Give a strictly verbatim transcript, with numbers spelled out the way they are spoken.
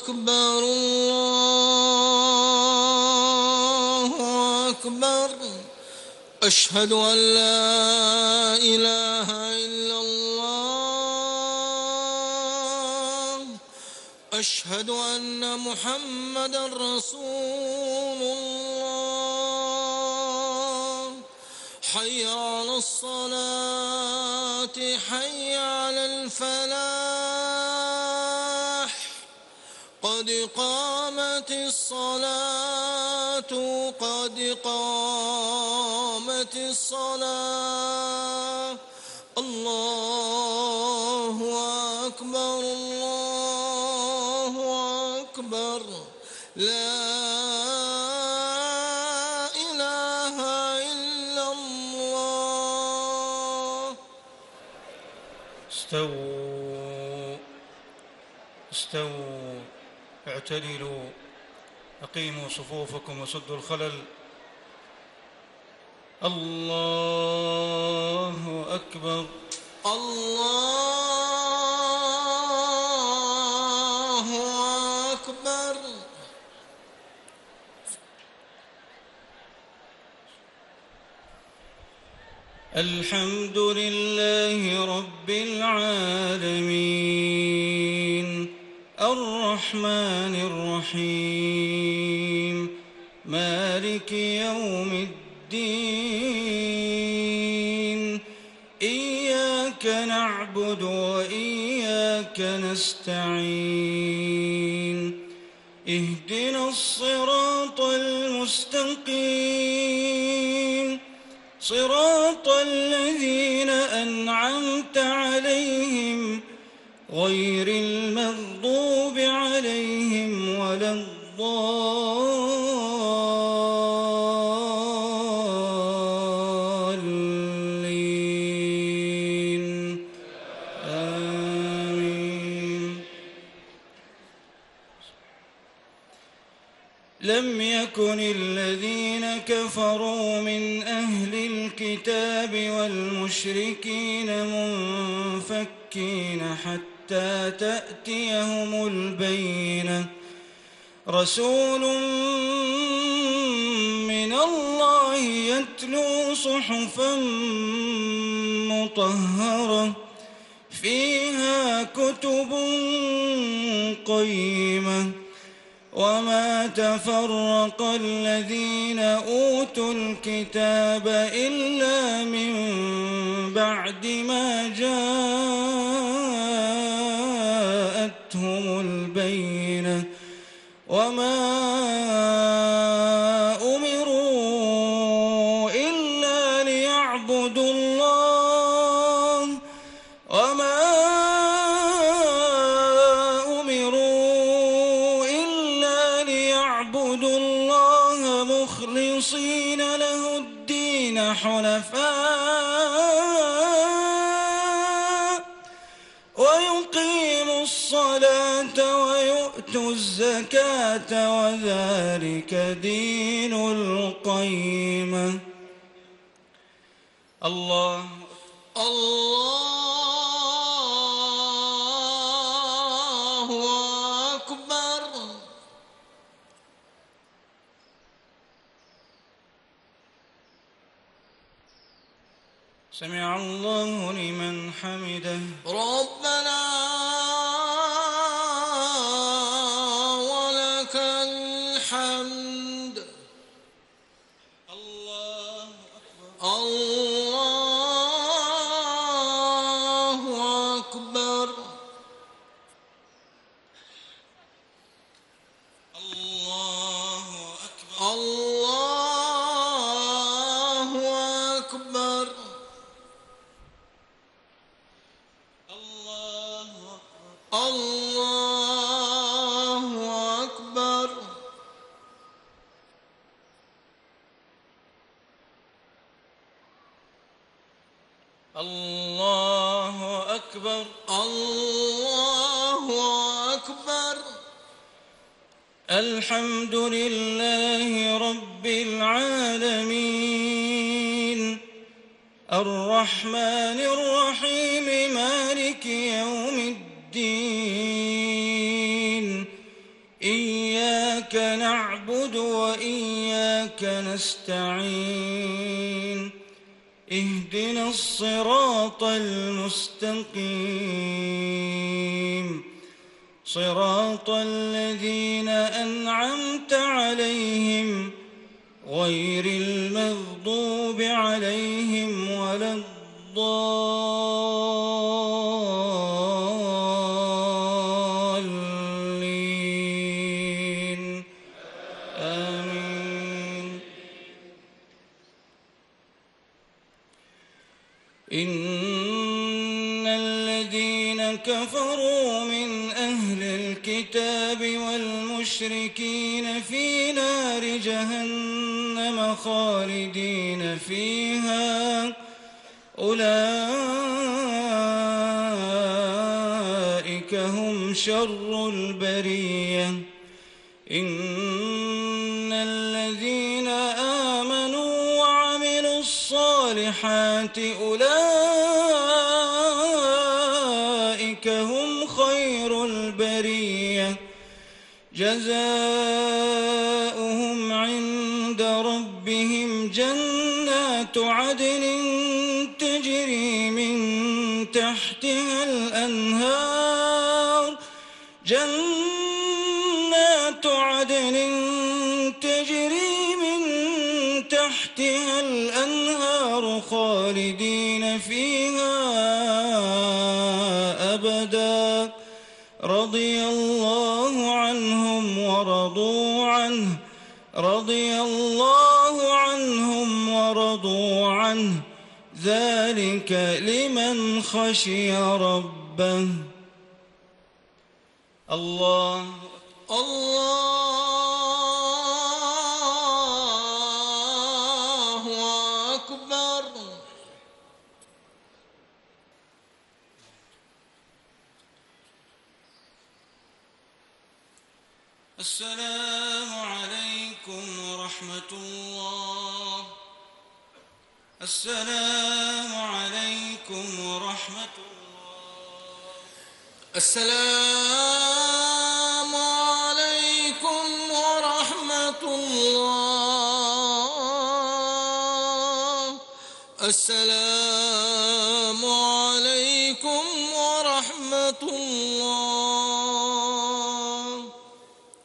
أكبر الله أكبر. أشهد أن لا إله إلا الله. أشهد أن محمدا رسول الله. حي على الصلاة حي على الفلاح. قد قامت الصلاة قد قامت الصلاة. الله أكبر الله أكبر. لا إله إلا الله. استووا استووا اعتدلوا أقيموا صفوفكم وسدوا الخلل. الله أكبر الله أكبر. الحمد لله رب العالمين الرحمن الرحيم مالك يوم الدين. إياك نعبد وإياك نستعين. اهدنا الصراط المستقيم صراط الذين أنعمت عليهم غير المغضوب عليهم ولا الضالين. آمين. لم يكن الذين كفروا من أهل الكتاب والمشركين منفكين حتى تأتيهم البينة. رسول من الله يتلو صحفا مطهرة فيها كتب قيمة. وما تفرق الذين أوتوا الكتاب إلا من بعد ما جاءتهم البينة. وما أمروا إلا ليعبدوا الله وما أمروا إلا ليعبدوا الله مخلصين له الدين حنفاء ويقيموا الصلاة ويؤتوا الزكاة وذلك دين القيمة. الله الله أكبر. سمع الله لمن حمده. ربنا ولك الحمد. الله أكبر الله أكبر. الله أكبر الله أكبر. الله أكبر الله أكبر. الله أكبر الله أكبر. الحمد لله رب العالمين الرحمن الرحيم مالك يوم الدين. إياك نعبد وإياك نستعين اهدنا الصراط المستقيم صراط الذين أنعمت عليهم غير المغضوب عليهم ولا الضالين آمين. إن الذين كفروا من أهل الكتاب والمشركين في نار جهنم خالدين فيها أولئك هم شر البرية. إن الذين آمنوا وعملوا الصالحات أولئك هم خير البرية جزاؤهم عند ربهم جنات عدن تجري من تحتها الأنهار جنات عدن تجري من تحتها الأنهار خالدين فيها أبدا رضي الله عنهم ورضوا عنه رضي الله عنهم ورضوا عنه ذلك لمن خشي ربه. الله الله أكبر. السلام عليكم ورحمة الله. السلام عليكم ورحمة الله. السلام عليكم ورحمة الله. السلام عليكم ورحمة الله.